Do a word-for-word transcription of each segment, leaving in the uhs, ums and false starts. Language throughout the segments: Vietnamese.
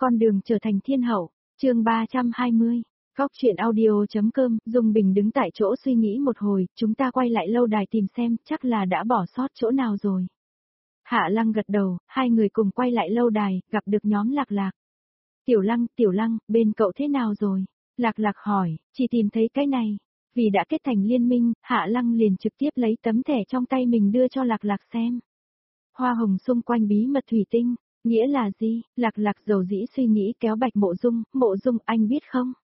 Con đường trở thành thiên hậu, chương ba trăm hai mươi. Góc truyện audio.com, Dung Bình đứng tại chỗ suy nghĩ một hồi, chúng ta quay lại lâu đài tìm xem, chắc là đã bỏ sót chỗ nào rồi. Hạ Lăng gật đầu, hai người cùng quay lại lâu đài, gặp được nhóm Lạc Lạc. Tiểu Lăng, Tiểu Lăng, bên cậu thế nào rồi? Lạc Lạc hỏi, chỉ tìm thấy cái này. Vì đã kết thành liên minh, Hạ Lăng liền trực tiếp lấy tấm thẻ trong tay mình đưa cho Lạc Lạc xem. Hoa hồng xung quanh bí mật thủy tinh, nghĩa là gì? Lạc Lạc dầu dĩ suy nghĩ kéo Bạch Mộ Dung, Mộ Dung anh biết không?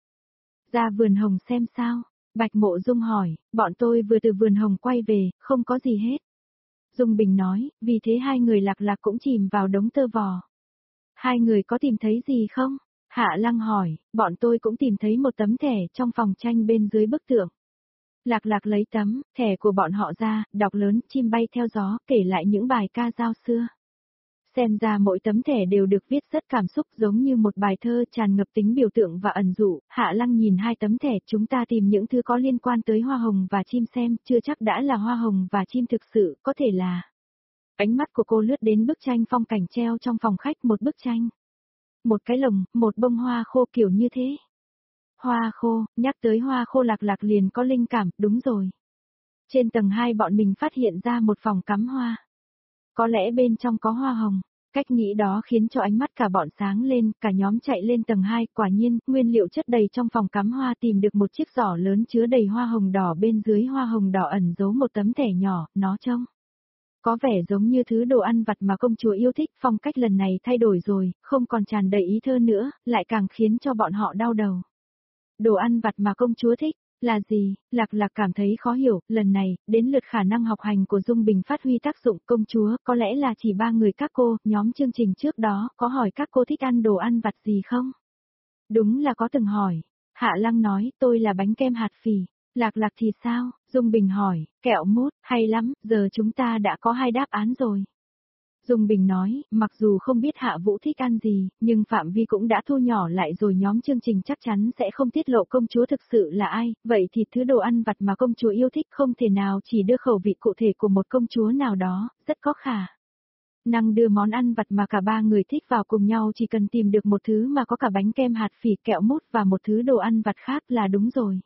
Ra vườn hồng xem sao? Bạch Mộ Dung hỏi, bọn tôi vừa từ vườn hồng quay về, không có gì hết. Dung Bình nói, vì thế hai người Lạc Lạc cũng chìm vào đống tơ vò. Hai người có tìm thấy gì không? Hạ Lăng hỏi, bọn tôi cũng tìm thấy một tấm thẻ trong phòng tranh bên dưới bức tượng. Lạc Lạc lấy tấm thẻ của bọn họ ra, đọc lớn, chim bay theo gió, kể lại những bài ca dao xưa. Xem ra mỗi tấm thẻ đều được viết rất cảm xúc, giống như một bài thơ tràn ngập tính biểu tượng và ẩn dụ. Hạ Lăng nhìn hai tấm thẻ, chúng ta tìm những thứ có liên quan tới hoa hồng và chim xem, chưa chắc đã là hoa hồng và chim thực sự, có thể là... Ánh mắt của cô lướt đến bức tranh phong cảnh treo trong phòng khách, một bức tranh. Một cái lồng, một bông hoa khô kiểu như thế. Hoa khô, nhắc tới hoa khô Lạc Lạc liền có linh cảm, đúng rồi. Trên tầng hai bọn mình phát hiện ra một phòng cắm hoa. Có lẽ bên trong có hoa hồng. Cách nghĩ đó khiến cho ánh mắt cả bọn sáng lên, cả nhóm chạy lên tầng hai, quả nhiên, nguyên liệu chất đầy trong phòng cắm hoa, tìm được một chiếc giỏ lớn chứa đầy hoa hồng đỏ, bên dưới hoa hồng đỏ ẩn giấu một tấm thẻ nhỏ, nó trông có vẻ giống như thứ đồ ăn vặt mà công chúa yêu thích. Phong cách lần này thay đổi rồi, không còn tràn đầy ý thơ nữa, lại càng khiến cho bọn họ đau đầu. Đồ ăn vặt mà công chúa thích, là gì? Lạc Lạc cảm thấy khó hiểu, lần này, đến lượt khả năng học hành của Dung Bình phát huy tác dụng. Công chúa, có lẽ là chỉ ba người các cô, nhóm chương trình trước đó, có hỏi các cô thích ăn đồ ăn vặt gì không? Đúng là có từng hỏi. Hạ Lăng nói, tôi là bánh kem hạt phỉ. Lạc Lạc thì sao? Dung Bình hỏi, kẹo mút, hay lắm, giờ chúng ta đã có hai đáp án rồi. Dung Bình nói, mặc dù không biết Hạ Vũ thích ăn gì, nhưng phạm vi cũng đã thu nhỏ lại rồi, nhóm chương trình chắc chắn sẽ không tiết lộ công chúa thực sự là ai, vậy thì thứ đồ ăn vặt mà công chúa yêu thích không thể nào chỉ đưa khẩu vị cụ thể của một công chúa nào đó, rất có khả năng đưa món ăn vặt mà cả ba người thích vào cùng nhau, chỉ cần tìm được một thứ mà có cả bánh kem hạt phỉ, kẹo mút và một thứ đồ ăn vặt khác là đúng rồi.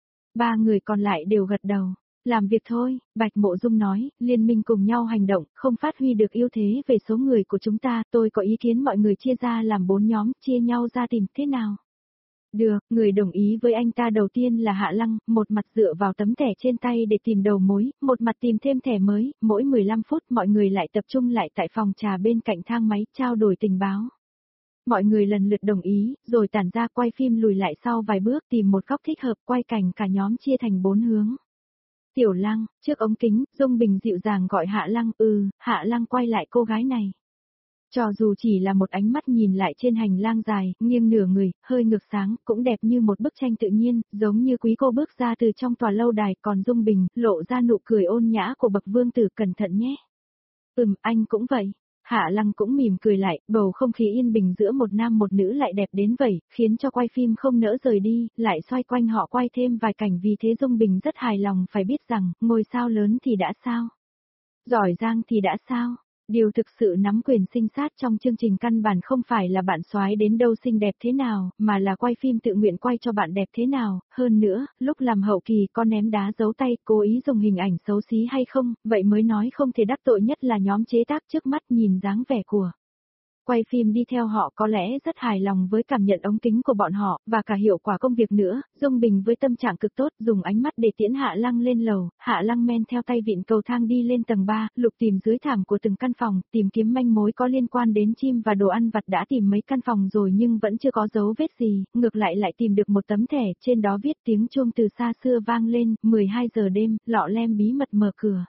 Ba người còn lại đều gật đầu. Làm việc thôi, Bạch Mộ Dung nói, liên minh cùng nhau hành động, không phát huy được ưu thế về số người của chúng ta, tôi có ý kiến mọi người chia ra làm bốn nhóm, chia nhau ra tìm, thế nào? Được, người đồng ý với anh ta đầu tiên là Hạ Lăng, một mặt dựa vào tấm thẻ trên tay để tìm đầu mối, một mặt tìm thêm thẻ mới, mỗi mười lăm phút mọi người lại tập trung lại tại phòng trà bên cạnh thang máy, trao đổi tình báo. Mọi người lần lượt đồng ý, rồi tản ra quay phim lùi lại sau vài bước, tìm một góc thích hợp, quay cảnh cả nhóm chia thành bốn hướng. Tiểu Lăng, trước ống kính, Dung Bình dịu dàng gọi Hạ Lăng, ừ, Hạ Lăng quay lại cô gái này. Cho dù chỉ là một ánh mắt nhìn lại trên hành lang dài, nghiêng nửa người, hơi ngược sáng, cũng đẹp như một bức tranh tự nhiên, giống như quý cô bước ra từ trong tòa lâu đài, còn Dung Bình, lộ ra nụ cười ôn nhã của bậc vương tử, cẩn thận nhé. Ừm, anh cũng vậy. Hạ Lăng cũng mỉm cười lại, bầu không khí yên bình giữa một nam một nữ lại đẹp đến vậy, khiến cho quay phim không nỡ rời đi, lại xoay quanh họ quay thêm vài cảnh, vì thế Dung Bình rất hài lòng, phải biết rằng, ngôi sao lớn thì đã sao? Giỏi giang thì đã sao? Điều thực sự nắm quyền sinh sát trong chương trình căn bản không phải là bạn soái đến đâu xinh đẹp thế nào, mà là quay phim tự nguyện quay cho bạn đẹp thế nào, hơn nữa, lúc làm hậu kỳ có ném đá giấu tay, cố ý dùng hình ảnh xấu xí hay không, vậy mới nói không thể đắc tội, nhất là nhóm chế tác trước mắt nhìn dáng vẻ của quay phim đi theo họ có lẽ rất hài lòng với cảm nhận ống kính của bọn họ, và cả hiệu quả công việc nữa. Dung Bình với tâm trạng cực tốt, dùng ánh mắt để tiễn Hạ Lăng lên lầu, Hạ Lăng men theo tay vịn cầu thang đi lên tầng ba, lục tìm dưới thảm của từng căn phòng, tìm kiếm manh mối có liên quan đến chim và đồ ăn vặt. Đã tìm mấy căn phòng rồi nhưng vẫn chưa có dấu vết gì, ngược lại lại tìm được một tấm thẻ, trên đó viết tiếng chuông từ xa xưa vang lên, mười hai giờ đêm, lọ lem bí mật mở cửa.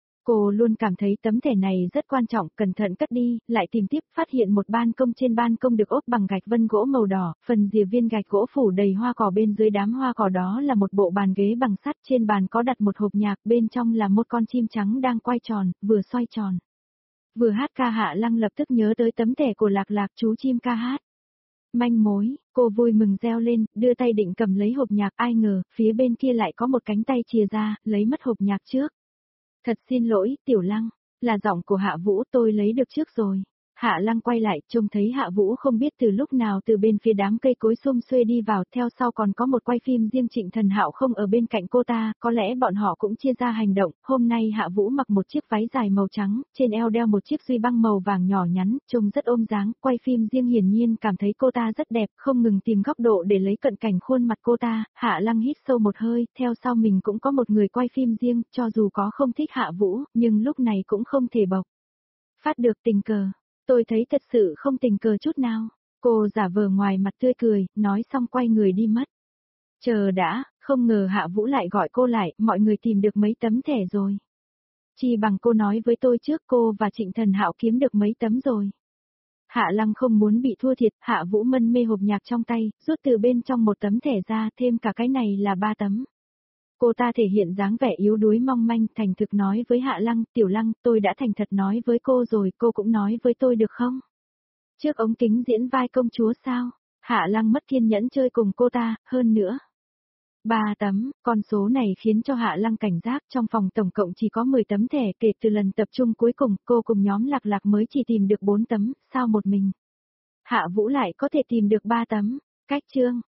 Cô luôn cảm thấy tấm thẻ này rất quan trọng, cẩn thận cất đi, lại tìm tiếp, phát hiện một ban công, trên ban công được ốp bằng gạch vân gỗ màu đỏ, phần rìa viên gạch gỗ phủ đầy hoa cỏ, bên dưới đám hoa cỏ đó là một bộ bàn ghế bằng sắt, trên bàn có đặt một hộp nhạc, bên trong là một con chim trắng đang quay tròn, vừa xoay tròn, vừa hát ca. Hạ Lăng lập tức nhớ tới tấm thẻ của Lạc Lạc, chú chim ca hát. Manh mối, cô vui mừng reo lên, đưa tay định cầm lấy hộp nhạc, ai ngờ, phía bên kia lại có một cánh tay chìa ra, lấy mất hộp nhạc trước. Thật xin lỗi, Tiểu Lăng, là giọng của Hạ Vũ, tôi lấy được trước rồi. Hạ Lăng quay lại, trông thấy Hạ Vũ không biết từ lúc nào từ bên phía đám cây cối xum xuê đi vào, theo sau còn có một quay phim riêng Trịnh Thần Hạo không ở bên cạnh cô ta, có lẽ bọn họ cũng chia ra hành động. Hôm nay Hạ Vũ mặc một chiếc váy dài màu trắng, trên eo đeo một chiếc duy băng màu vàng nhỏ nhắn, trông rất ôm dáng, quay phim riêng hiển nhiên cảm thấy cô ta rất đẹp, không ngừng tìm góc độ để lấy cận cảnh khuôn mặt cô ta. Hạ Lăng hít sâu một hơi, theo sau mình cũng có một người quay phim riêng, cho dù có không thích Hạ Vũ, nhưng lúc này cũng không thể bộc phát được tình cờ. Tôi thấy thật sự không tình cờ chút nào. Cô giả vờ ngoài mặt tươi cười, nói xong quay người đi mất. Chờ đã, không ngờ Hạ Vũ lại gọi cô lại, mọi người tìm được mấy tấm thẻ rồi. Chỉ bằng cô nói với tôi trước, cô và Trịnh Thần Hạo kiếm được mấy tấm rồi. Hạ Lăng không muốn bị thua thiệt, Hạ Vũ mân mê hộp nhạc trong tay, rút từ bên trong một tấm thẻ ra, thêm cả cái này là ba tấm. Cô ta thể hiện dáng vẻ yếu đuối mong manh, thành thực nói với Hạ Lăng, Tiểu Lăng, tôi đã thành thật nói với cô rồi, cô cũng nói với tôi được không? Trước ống kính diễn vai công chúa sao? Hạ Lăng mất kiên nhẫn chơi cùng cô ta, hơn nữa. Ba tấm, con số này khiến cho Hạ Lăng cảnh giác, trong phòng tổng cộng chỉ có mười tấm thẻ, kể từ lần tập trung cuối cùng, cô cùng nhóm Lạc Lạc mới chỉ tìm được bốn tấm, sao một mình? Hạ Vũ lại có thể tìm được ba tấm, cách chương.